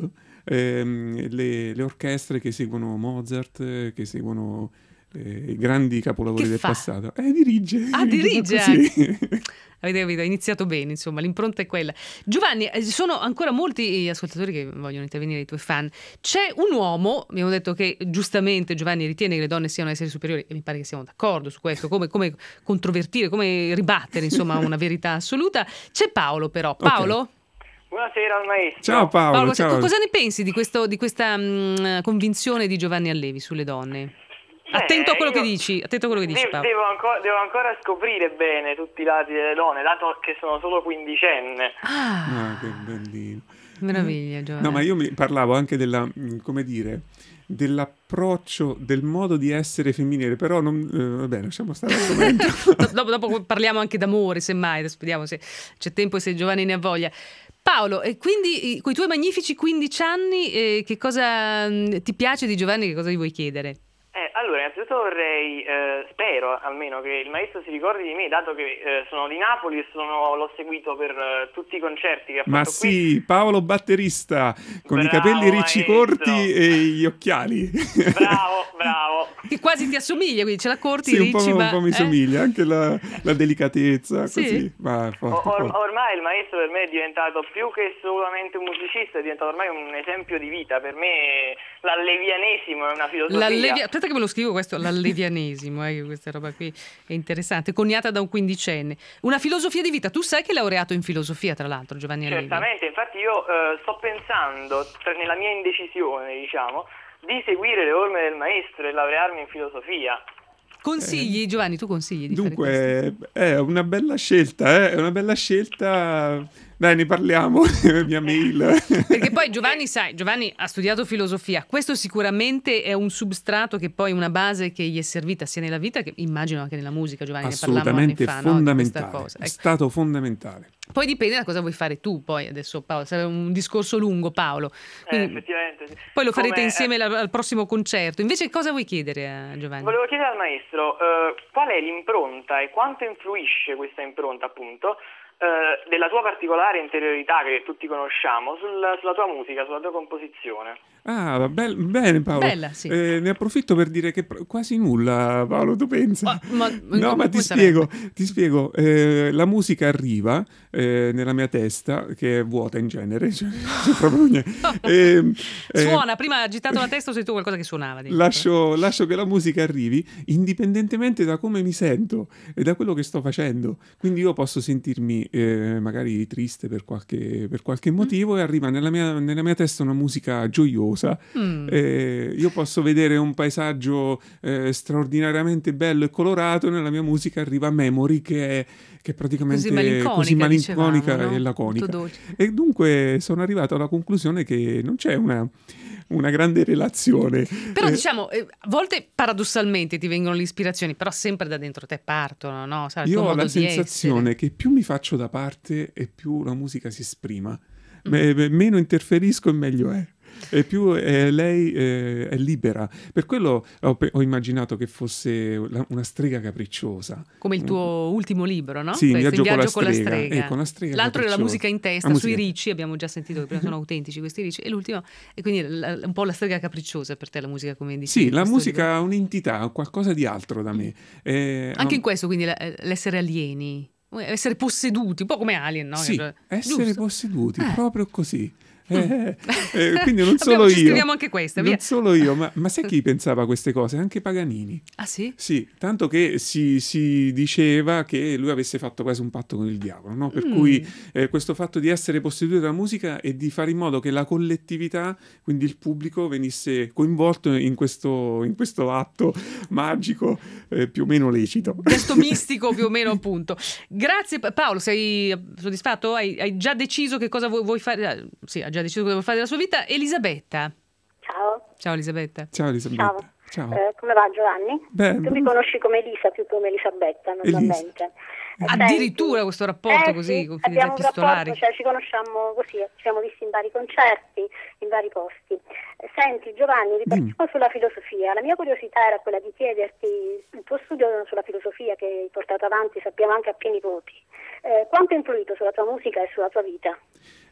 ehm, le, le orchestre che seguono Mozart, eh, che seguono eh, i grandi capolavori Che del fa? passato. Eh, dirige. Ah, dirige così. Avete capito? Ha iniziato bene, insomma, l'impronta è quella. Giovanni, eh, ci sono ancora molti ascoltatori che vogliono intervenire, i tuoi fan. C'è un uomo, abbiamo detto che giustamente Giovanni ritiene che le donne siano esseri superiori, e mi pare che siamo d'accordo su questo, come, come controvertire, come ribattere, insomma, una verità assoluta. C'è Paolo però. Paolo? Ok. Buonasera al maestro. Ciao Paolo, Paolo, ciao. cosa ne pensi di, questo, di questa mh, convinzione di Giovanni Allevi sulle donne? Attento a quello io che dici, attento a quello che dici, devo, Paolo. devo, ancora, devo ancora scoprire bene tutti i lati delle donne, dato che sono solo quindicenne. Ah, Ah, che bellino. meraviglia, Giovanni. No, ma io mi parlavo anche della, mh, come dire, dell'approccio, del modo di essere femminile, però non, eh, va bene, lasciamo stare l'argomento. dopo, dopo parliamo anche d'amore, semmai, adesso vediamo se c'è tempo e se Giovanni ne ha voglia. Paolo, e quindi con i tuoi magnifici quindici anni, eh, che cosa mh, ti piace di Giovanni, che cosa gli vuoi chiedere? Eh, allora, innanzitutto vorrei, eh, spero almeno che il maestro si ricordi di me, dato che eh, sono di Napoli e sono, l'ho seguito per eh, tutti i concerti che ha fatto Ma qui. sì, Paolo batterista, con i Bravo, capelli ricci maestro. corti e gli occhiali. Bravo, bravo. Che quasi ti assomiglia, quindi ce la corti, Sì, un po', ricci, un ma... po' mi eh? somiglia, anche la, la delicatezza, Sì? così. Ma O- forte, or- forte. ormai il maestro per me è diventato più che solamente un musicista, è diventato ormai un esempio di vita. Per me l'allevianesimo è una filosofia. L'allevi- Aspetta che me lo scrivo questo, l'allevianesimo, eh, che questa roba qui è interessante, coniata da un quindicenne. Una filosofia di vita, tu sai che è laureato in filosofia, tra l'altro, Giovanni Allevi? Certamente, infatti io eh, sto pensando, tra- nella mia indecisione, diciamo, di seguire le orme del maestro e laurearmi in filosofia. Consigli, Giovanni, tu consigli di fare questo? Dunque, è una bella scelta, eh? È una bella scelta. Dai, ne parliamo, mia mail. Perché poi Giovanni, sai, Giovanni ha studiato filosofia, questo sicuramente è un substrato che poi una base che gli è servita sia nella vita che immagino anche nella musica, Giovanni, ne parlavamo anni Assolutamente fa, no, di questa fondamentale, cosa. è Ecco. stato fondamentale. Poi dipende da cosa vuoi fare tu, poi adesso Paolo, sarà un discorso lungo, Paolo. Eh, Quindi effettivamente sì. poi lo farete Come, insieme eh, al, al prossimo concerto. Invece cosa vuoi chiedere a Giovanni? Volevo chiedere al maestro eh, qual è l'impronta e quanto influisce questa impronta, appunto, eh, della tua particolare interiorità che tutti conosciamo sul- sulla tua musica, sulla tua composizione. Ah, va bel- bene Paolo. Bella, sì. Eh, ne approfitto per dire che pr- quasi nulla, Paolo, tu pensa? Ma- ma- no, come ma ti sarebbe? spiego, ti spiego. Eh, la musica arriva eh, nella mia testa, che è vuota in genere, cioè, c'è proprio niente. Eh, eh, Suona, prima ha agitato la testa, ho sentito qualcosa che suonava. dentro. Lascio, lascio che la musica arrivi indipendentemente da come mi sento e da quello che sto facendo. Quindi io posso sentirmi eh, magari triste per qualche, per qualche motivo e arriva nella mia, nella mia testa una musica gioiosa. Mm. Eh, io posso vedere un paesaggio eh, straordinariamente bello e colorato e nella mia musica arriva Memory che è, che è praticamente Così malinconica, così malinconica dicevamo, no? e laconica. Molto dolce. E dunque sono arrivato alla conclusione che non c'è una, una grande relazione. Però Eh, diciamo, eh, a volte paradossalmente ti vengono le ispirazioni, però sempre da dentro te partono, no? Sai, il Io tuo ho modo la di sensazione essere. che più mi faccio da parte e più la musica si esprima. Mm. Me- me- meno interferisco e meglio è. E più eh, lei eh, è libera. Per quello ho, pe- ho immaginato che fosse la- una strega capricciosa. Come il tuo ultimo libro, no? Sì, Questo, Viaggio In con la viaggio con la strega. strega. Eh, con la strega L'altro è la capricciosa. musica in testa, La sui musica- ricci, abbiamo già sentito che prima sono autentici questi ricci, e l'ultimo, e quindi la- un po' la strega capricciosa per te la musica, come dici. Sì, in la questo musica libro. ha un'entità, qualcosa di altro da me. Eh, Anche ha- in questo, quindi la- l'essere alieni, essere posseduti, un po' come Alien, no? Sì, Cioè, essere giusto? posseduti, Eh. proprio così. Eh, eh, quindi non Abbiamo- solo ci io, scriviamo anche questa, non via. solo io, ma, ma sai chi pensava a queste cose? Anche Paganini. Ah sì? Sì, tanto che si, si diceva che lui avesse fatto quasi un patto con il diavolo, no? Per Mm. cui eh, questo fatto di essere posseduti dalla musica e di fare in modo che la collettività, quindi il pubblico, venisse coinvolto in questo, in questo atto magico eh, più o meno lecito. Questo mistico più o meno, appunto. Grazie Pa- Paolo, sei soddisfatto? Hai, hai già deciso che cosa vuoi, vuoi fare? Ah, Sì, ha già deciso cosa vuoi fare della sua vita. Elisabetta. Ciao. Ciao Elisabetta. Ciao Elisabetta. Ciao. Ciao. Eh, come va Giovanni? Beh, Tu mi conosci come Elisa più che come Elisabetta normalmente. Eh, Addirittura senti, questo rapporto eh, così, sì, con finalità abbiamo un epistolari. rapporto, cioè ci conosciamo così, ci siamo visti in vari concerti, in vari posti. Eh, Senti Giovanni, ripartiamo sulla filosofia. La mia curiosità era quella di chiederti il tuo studio sulla filosofia che hai portato avanti, sappiamo anche a pieni voti. Eh, quanto ha influito sulla tua musica e sulla tua vita?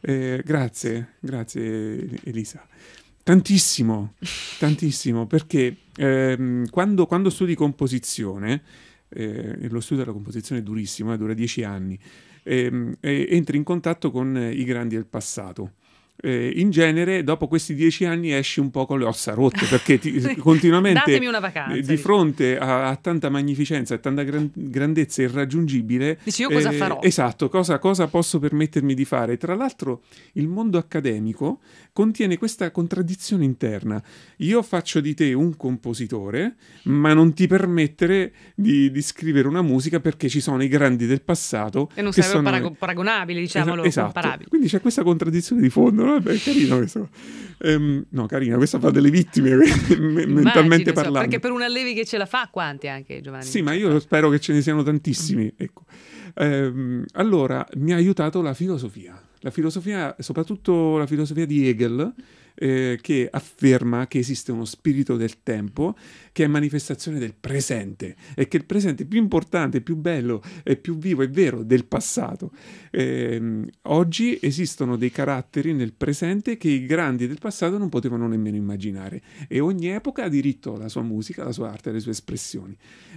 Eh, grazie, grazie Elisa. Tantissimo, tantissimo, perché ehm, quando, quando studi composizione, eh, e lo studio della composizione è durissimo, eh, dura dieci anni, ehm, e entri in contatto con i grandi del passato. Eh, in genere dopo questi dieci anni esci un po' con le ossa rotte, perché ti, continuamente datemi una vacanza, di fronte a, a tanta magnificenza e tanta gran, grandezza irraggiungibile dici io cosa eh, farò? Esatto, cosa, cosa posso permettermi di fare? Tra l'altro il mondo accademico contiene questa contraddizione interna: io faccio di te un compositore, ma non ti permettere di, di scrivere una musica perché ci sono i grandi del passato e non che sarebbero sono parago- paragonabili, diciamolo, esatto. comparabili. Quindi c'è questa contraddizione di fondo, no? Beh, è carino questo. Um, no, carina, questa fa delle vittime mentalmente Immagino, parlando. perché per un Allevi che ce la fa, quanti anche, Giovanni? Sì, ma io spero che ce ne siano tantissimi. Mm. Ecco. Um, allora, mi ha aiutato la filosofia. La filosofia, soprattutto la filosofia di Hegel, eh, che afferma che esiste uno spirito del tempo che è manifestazione del presente e che il presente è più importante, più bello, è più vivo, è vero, del passato. Eh, oggi esistono dei caratteri nel presente che i grandi del passato non potevano nemmeno immaginare, e ogni epoca ha diritto alla sua musica, alla sua arte, alle sue espressioni.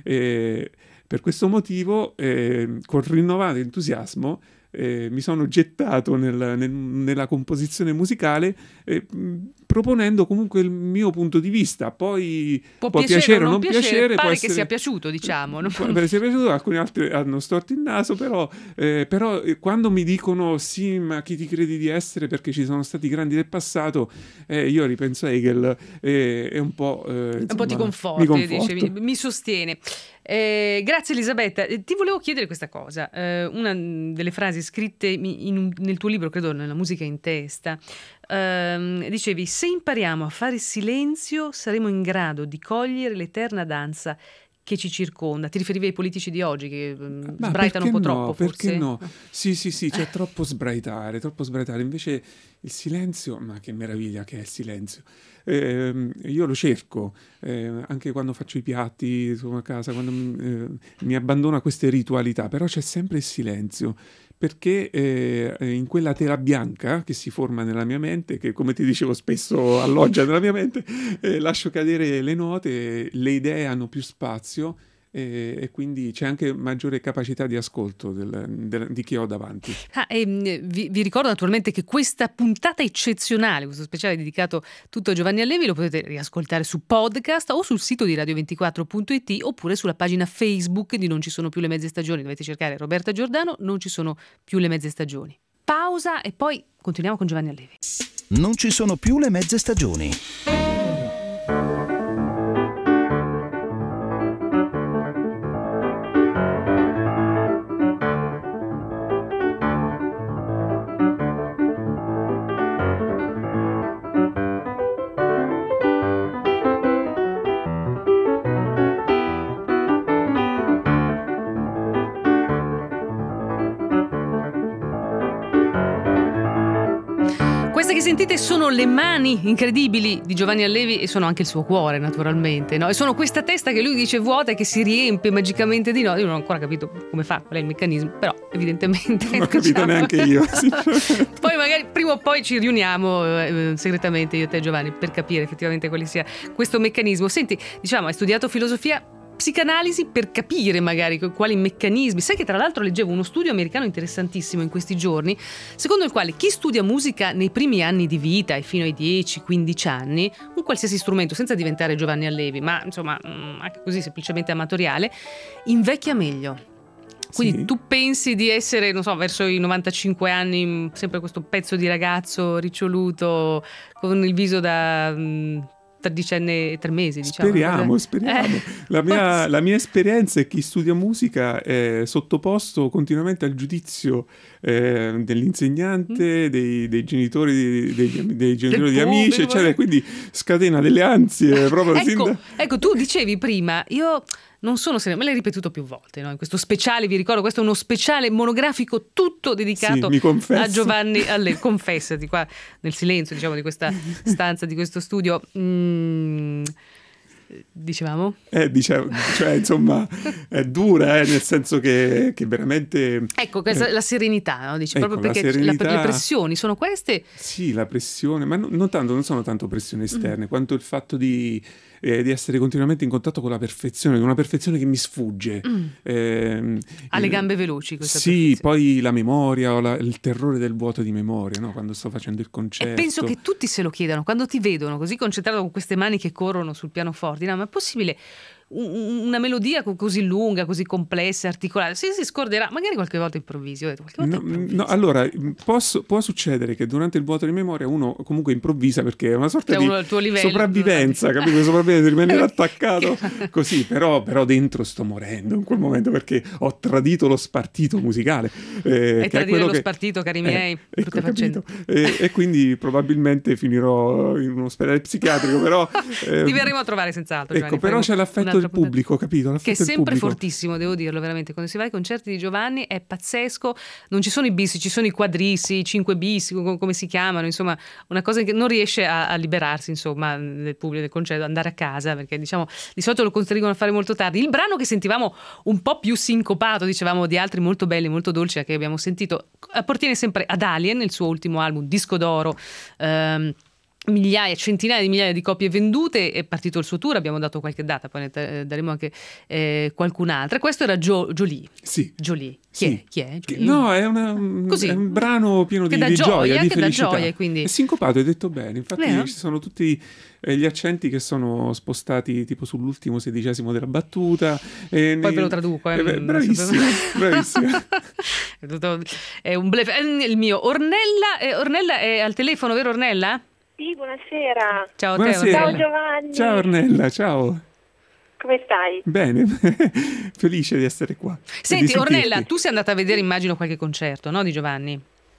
Eh, per questo motivo, eh, con rinnovato entusiasmo, Eh, mi sono gettato nel, nel, nella composizione musicale, eh, proponendo comunque il mio punto di vista. Poi può, può piacere, piacere o non non piacere, piacere, pare può che essere, sia piaciuto, diciamo. Non... può essere piaciuto, alcuni altri hanno storto il naso, però, eh, però eh, quando mi dicono sì, ma chi ti credi di essere perché ci sono stati grandi del passato, eh, io ripenso a Hegel e eh, un po'... Eh, insomma, un po' ti conforti, mi, conforto. dice, mi, mi sostiene. Eh, grazie Elisabetta. Eh, ti volevo chiedere questa cosa. Eh, una delle frasi scritte in un, nel tuo libro, credo nella musica in testa, ehm, dicevi: se impariamo a fare silenzio saremo in grado di cogliere l'eterna danza che ci circonda. Ti riferivi ai politici di oggi che um, sbraitano un po' no, troppo, forse? Perché no? Sì, sì, sì, c'è troppo sbraitare, troppo sbraitare. Invece il silenzio, ma che meraviglia che è il silenzio. Eh, io lo cerco, eh, anche quando faccio i piatti, sono a casa, quando eh, mi abbandono a queste ritualità, però c'è sempre il silenzio. Perché eh, in quella tela bianca che si forma nella mia mente, che come ti dicevo spesso alloggia nella mia mente, eh, lascio cadere le note, le idee hanno più spazio, e, e quindi c'è anche maggiore capacità di ascolto del, del, di chi ho davanti. Ah, e, vi, vi ricordo naturalmente che questa puntata eccezionale, questo speciale dedicato tutto a Giovanni Allevi, lo potete riascoltare su podcast o sul sito di radio ventiquattro punto it oppure sulla pagina Facebook di Non ci sono più le mezze stagioni. Dovete cercare Roberta Giordano, Non ci sono più le mezze stagioni. Pausa e poi continuiamo con Giovanni Allevi. Non ci sono più le mezze stagioni. Queste che sentite sono le mani incredibili di Giovanni Allevi e sono anche il suo cuore, naturalmente, no? E sono questa testa che lui dice vuota e che si riempie magicamente di no. Io non ho ancora capito come fa, qual è il meccanismo, però evidentemente non ho capito diciamo... neanche io. Poi magari prima o poi ci riuniamo eh, segretamente io e te, Giovanni, per capire effettivamente quale sia questo meccanismo. Senti, diciamo, hai studiato filosofia, psicanalisi per capire magari quali meccanismi. Sai che tra l'altro leggevo uno studio americano interessantissimo in questi giorni, secondo il quale chi studia musica nei primi anni di vita e fino ai dieci quindici anni, un qualsiasi strumento, senza diventare Giovanni Allevi, ma insomma anche così semplicemente amatoriale, invecchia meglio. Quindi sì. Tu pensi di essere, non so, verso i novantacinque anni sempre questo pezzo di ragazzo riccioluto con il viso da mh, tredicenne e tre mesi, diciamo. Speriamo, speriamo. Eh. La, mia, la mia esperienza è che chi studia musica è sottoposto continuamente al giudizio eh, dell'insegnante, mm. dei, dei genitori, dei, dei genitori di amici, eccetera. Quindi scatena delle ansie proprio. Ecco, da... ecco, tu dicevi prima, io non sono seria, me l'hai ripetuto più volte, no? In questo speciale, vi ricordo, questo è uno speciale monografico tutto dedicato sì, a Giovanni Allevi. Confessati qua nel silenzio, diciamo, di questa stanza, di questo studio. Mm, Dicevamo? Eh, dicevo, cioè, insomma, è dura, eh, nel senso che, che veramente... Ecco, questa, eh, la serenità, no? Dici, ecco, proprio perché la serenità, la, le pressioni sono queste? Sì, la pressione, ma non, non tanto, non sono tanto pressioni esterne, mm. quanto il fatto di, eh, di essere continuamente in contatto con la perfezione, con una perfezione che mi sfugge. Mm. Eh, ha le gambe veloci questa Sì, poi la memoria o la, il terrore del vuoto di memoria, no? Quando sto facendo il concerto. E penso che tutti se lo chiedano, quando ti vedono così concentrato con queste mani che corrono sul pianoforte, no, ma è possibile una melodia così lunga, così complessa, articolata, si, si scorderà, magari qualche volta improvvisi, ho detto, qualche volta no, improvvisi. No, allora, posso, può succedere che durante il vuoto di memoria uno comunque improvvisa perché è una sorta cioè, di tuo livello, sopravvivenza, capito? Sopravvivenza, rimanere attaccato così, però, però dentro sto morendo in quel momento perché ho tradito lo spartito musicale. Eh, Hai tradito lo che... spartito, cari miei, eh, brutte ecco, faccende. E, e quindi probabilmente finirò in un ospedale psichiatrico, però... Eh, ti verremo a trovare senz'altro, ecco, Giovanni, però c'è l'affetto del pubblico, capito? Che è sempre fortissimo, devo dirlo veramente. Quando si va ai concerti di Giovanni è pazzesco. Non ci sono i bis, ci sono i quadrissi, i cinque bis, come si chiamano, insomma, una cosa che non riesce a, a liberarsi, insomma, del pubblico del concerto, andare a casa, perché diciamo di solito lo costringono a fare molto tardi. Il brano che sentivamo un po' più sincopato, dicevamo, di altri molto belli, molto dolci che abbiamo sentito, appartiene sempre ad Alien, il suo ultimo album, disco d'oro. Ehm, migliaia, centinaia di migliaia di copie vendute, è partito il suo tour, abbiamo dato qualche data, poi ne daremo anche eh, qualcun'altra. Questo era Gio, Jolie. Sì. Jolie. Chi sì. è? Chi è? Jolie? No, è, una, Così. è un brano pieno che di, da di gioia, gioia, di che felicità. Da gioia, quindi... È sincopato, hai detto bene. Infatti Vero? ci sono tutti eh, gli accenti che sono spostati tipo sull'ultimo sedicesimo della battuta. E poi ne... ve lo traduco. Eh, eh, bravissimo, bravissimo. È, tutto... è un blef. Il mio. Ornella, eh, Ornella è al telefono, vero Ornella? Sì, buonasera. Ciao, buonasera. Te, ciao Giovanni. Ciao Ornella, ciao. Come stai? Bene, felice di essere qua. Senti, Ornella, tu sei andata a vedere, immagino, qualche concerto, no, di Giovanni?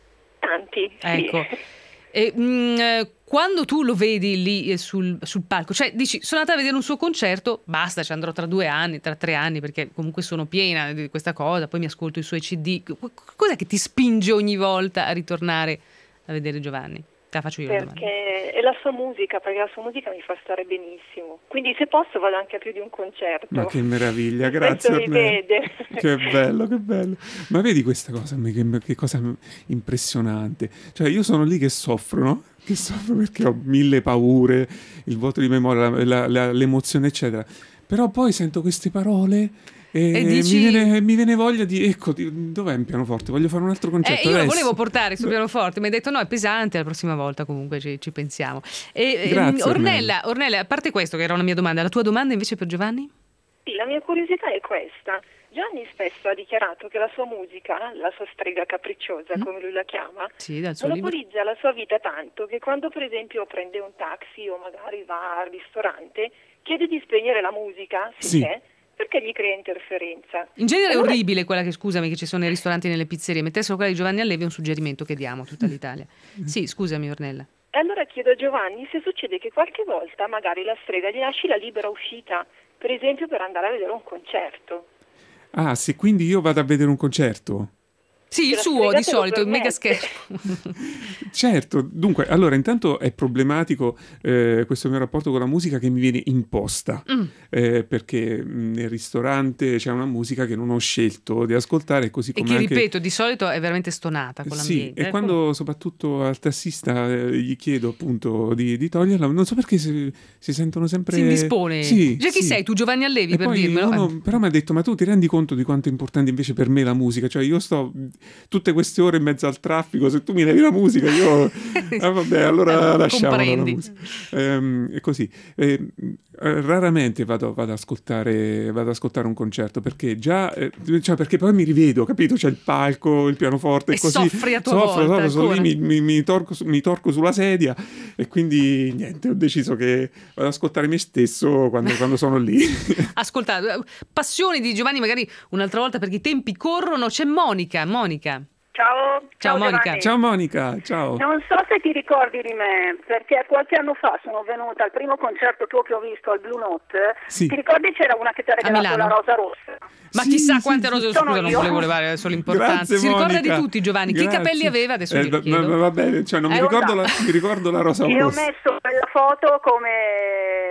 Tanti, ecco. Sì. E, mh, quando tu lo vedi lì eh, sul, sul palco, cioè dici, sono andata a vedere un suo concerto, basta, ci andrò tra due anni, tra tre anni, perché comunque sono piena di questa cosa, poi mi ascolto i suoi C D. Cos'è che ti spinge ogni volta a ritornare a vedere Giovanni? Te la faccio io la domanda. Perché è la sua musica, perché la sua musica mi fa stare benissimo. Quindi se posso vado anche a più di un concerto. Ma che meraviglia, grazie. Questo mi vede. Che bello, che bello. Ma vedi questa cosa, che, che cosa impressionante. Cioè io sono lì che soffro, no? Che soffro perché ho mille paure, il vuoto di memoria, la, la, l'emozione, eccetera. Però poi sento queste parole... E, e dici... mi, viene, mi viene voglia di, ecco, di, dov'è un pianoforte? Voglio fare un altro concerto. Eh, io adesso. lo volevo portare sul pianoforte, mi hai detto no, è pesante, la prossima volta comunque ci, ci pensiamo. E, Grazie, Ornella, Ornella, a parte questo che era una mia domanda, la tua domanda invece per Giovanni? Sì, la mia curiosità è questa. Giovanni spesso ha dichiarato che la sua musica, la sua strega capricciosa, mm. come lui la chiama, sì, dal suo monopolizza la sua vita tanto che quando per esempio prende un taxi o magari va al ristorante, chiede di spegnere la musica, sì. C'è, perché gli crea interferenza. In genere allora... è orribile quella che, scusami, che ci sono nei ristoranti e nelle pizzerie. Mettessero quella di Giovanni Allevi è un suggerimento che diamo a tutta l'Italia. Sì, scusami Ornella. E allora chiedo a Giovanni se succede che qualche volta magari la strega gli lasci la libera uscita, per esempio per andare a vedere un concerto. Ah, se quindi io vado a vedere un concerto? Sì, il suo di solito, il mega schermo. Certo, dunque, allora intanto è problematico eh, questo mio rapporto con la musica che mi viene imposta, mm. eh, perché nel ristorante c'è una musica che non ho scelto di ascoltare, così come e che, anche... ripeto, di solito è veramente stonata con l'ambiente. Sì, e quando soprattutto al tassista eh, gli chiedo appunto di, di toglierla, non so perché si, si sentono sempre... Si indispone. Sì, Già chi sì. sei? Tu Giovanni Allevi, e per poi dirmelo? Uno, però mi ha detto, ma tu ti rendi conto di quanto è importante invece per me la musica? Cioè io sto tutte queste ore in mezzo al traffico, se tu mi levi la musica io ah, vabbè, allora lasciamo la musica. Ehm, e così eh, raramente vado, vado ad ascoltare vado ad ascoltare un concerto perché già eh, cioè perché poi mi rivedo, capito? C'è il palco, il pianoforte e e così soffri a tua soffro, volta, sono lì, mi, mi, mi, torco, mi torco sulla sedia e quindi niente, ho deciso che vado ad ascoltare me stesso quando, quando sono lì. Ascolta, passioni di Giovanni magari un'altra volta perché i tempi corrono. C'è Monica, Monica. Ciao, ciao, ciao Monica. Giovanni. Ciao Monica, ciao. Non so se ti ricordi di me, perché qualche anno fa sono venuta al primo concerto tuo che ho visto al Blue Note. Sì. Ti ricordi c'era una che ti ha regalato la rosa rossa? Ma sì, chissà sì, quante sì, rose, sono scusa, non io. volevo levare adesso l'importanza. Grazie, si ricorda Monica. di tutti Giovanni. Grazie. Che capelli aveva? Adesso eh, glielo chiedo. Va, va bene, cioè non mi Eh, ricordo, no. la, mi ricordo la rosa E ho rossa. messo quella foto come a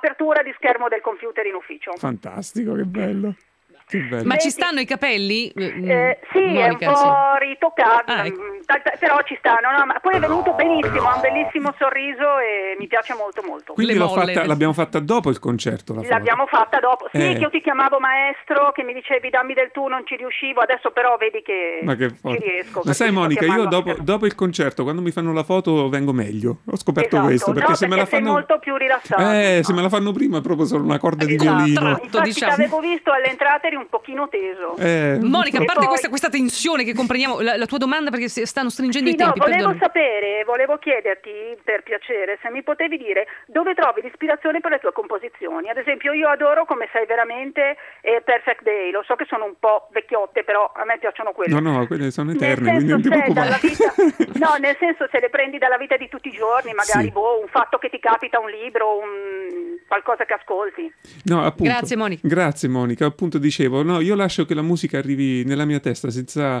apertura di schermo del computer in ufficio. Fantastico, che bello. Che bello. Ma ci stanno i capelli? Eh, sì, Monica, è un po' sì. ritoccato, Ah, ecco. mm, tal- tal- però ci stanno. No, ma poi è venuto benissimo, ha un bellissimo sorriso e mi piace molto molto. Quindi Le l'ho molle. fatta- l'abbiamo fatta dopo il concerto, la foto. L'abbiamo fatta dopo. Sì, Eh. che io ti chiamavo maestro, che mi dicevi dammi del tu, non ci riuscivo, adesso però vedi che, Ma che ci forte. riesco. Ma perché sai ti sto Monica, io chiamando dopo, anche- dopo il concerto, quando mi fanno la foto vengo meglio. Ho scoperto Esatto, questo, perché no, se me la sei fanno molto più rilassato. Eh, se me la fanno prima è proprio solo una corda di Esatto. violino. Infatti diciamo. t'avevo visto all'entrata eri un pochino teso. Eh, Monica, a E parte poi- questa, questa tensione che comprendiamo, la, la tua domanda perché si stanno stringendo Sì, i no, tempi. volevo perdonami. sapere, volevo chiederti per piacere se mi potevi dire dove trovi l'ispirazione per le tue composizioni. Ad esempio io adoro, come sai veramente, eh, Perfect Day, lo so che sono un po' vecchiotte, però a me piacciono quelle. No, no, quelle sono Nel eterne, quindi non ti senso, se dalla preoccupare. vita, no, nel senso se le prendi dalla vita di tutti i giorni, magari Sì. boh, un fatto che ti capita, un libro, un... qualcosa che ascolti. No, appunto, Grazie, Monica. Grazie Monica, appunto dicevo, no, io lascio che la musica arrivi nella mia testa senza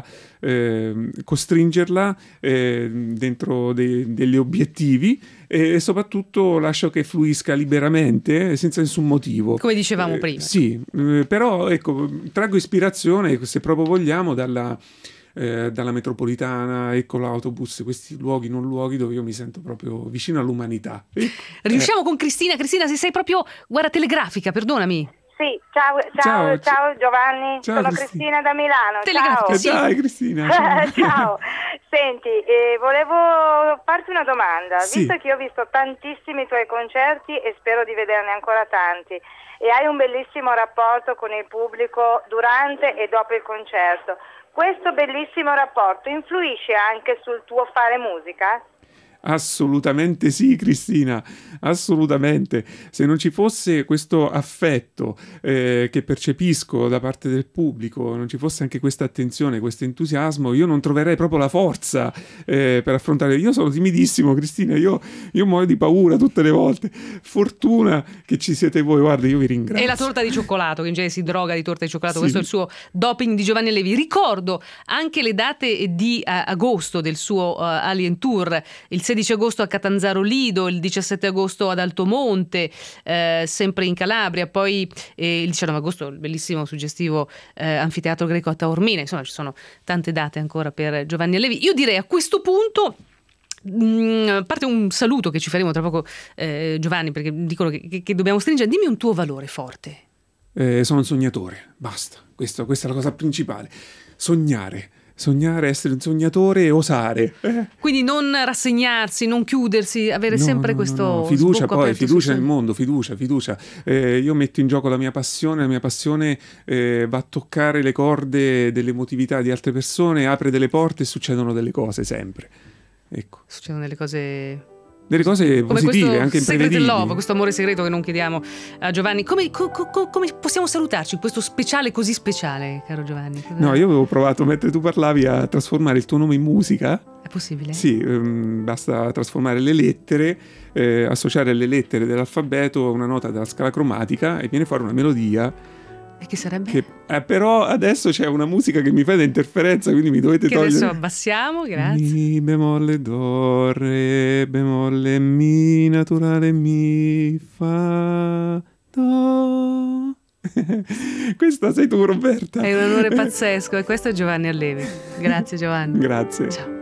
eh, costringerla eh, dentro dei- degli obiettivi e soprattutto lascio che fluisca liberamente senza nessun motivo. Come dicevamo Eh, prima. Sì, eh, però ecco, traggo ispirazione, se proprio vogliamo, dalla, eh, dalla metropolitana, ecco l'autobus, questi luoghi, non luoghi dove io mi sento proprio vicino all'umanità. Ecco. Riusciamo con Cristina. Cristina, se sei proprio, guarda, telegrafica, perdonami. Sì, ciao, ciao, Ciao, ciao Giovanni, ciao, sono Cristina. Cristina da Milano, Telegrafica, ciao. Eh, sì. dai Cristina, ciao. Ciao, senti, eh, volevo farti una domanda, Sì. visto che io ho visto tantissimi tuoi concerti e spero di vederne ancora tanti e hai un bellissimo rapporto con il pubblico durante e dopo il concerto, questo bellissimo rapporto influisce anche sul tuo fare musica? Assolutamente sì, Cristina, assolutamente. Se non ci fosse questo affetto eh, che percepisco da parte del pubblico, non ci fosse anche questa attenzione, questo entusiasmo, io non troverei proprio la forza eh, per affrontare. Io sono timidissimo, Cristina, io, io muoio di paura tutte le volte. Fortuna che ci siete voi, guarda, io vi ringrazio. E la torta di cioccolato, che in genere si droga di torta di cioccolato, Sì. questo è il suo doping di Giovanni Allevi. Ricordo anche le date di eh, agosto del suo uh, Alien Tour, il sedici agosto a Catanzaro Lido, il diciassette agosto ad Altomonte, eh, sempre in Calabria, poi eh, il diciannove agosto il bellissimo suggestivo eh, Anfiteatro Greco a Taormina. Insomma, ci sono tante date ancora per Giovanni Allevi. Io direi a questo punto, mh, a parte un saluto che ci faremo tra poco, eh, Giovanni, perché dicono che, che, che dobbiamo stringere, dimmi un tuo valore forte. Eh, sono un sognatore, basta, Questo- questa è la cosa principale, sognare. Sognare, essere un sognatore e osare. Eh. Quindi non rassegnarsi, non chiudersi, avere No, sempre no, questo no, no. Fiducia, sbocco poi aperto fiducia sul- nel mondo, fiducia, fiducia. Eh, io metto in gioco la mia passione, la mia passione eh, va a toccare le corde dell'emotività di altre persone, apre delle porte e succedono delle cose sempre. Ecco. Succedono delle cose Delle cose come positive, questo anche secret imprevedibili. love, questo amore segreto che non chiediamo a Giovanni. Come, co- co- co- come possiamo salutarci in questo speciale così speciale, caro Giovanni? Cosa- No, io avevo provato, mentre tu parlavi, a trasformare il tuo nome in musica. È possibile? Sì, ehm, basta trasformare le lettere, eh, associare alle lettere dell'alfabeto una nota della scala cromatica e viene fuori una melodia. E che sarebbe? Che, eh, però adesso c'è una musica che mi fa da interferenza, quindi mi dovete Che togliere. adesso abbassiamo, grazie. Mi bemolle do, re bemolle mi naturale mi fa do. Questa sei tu, Roberta. È un onore pazzesco e questo è Giovanni Allevi. Grazie Giovanni. Grazie. Ciao.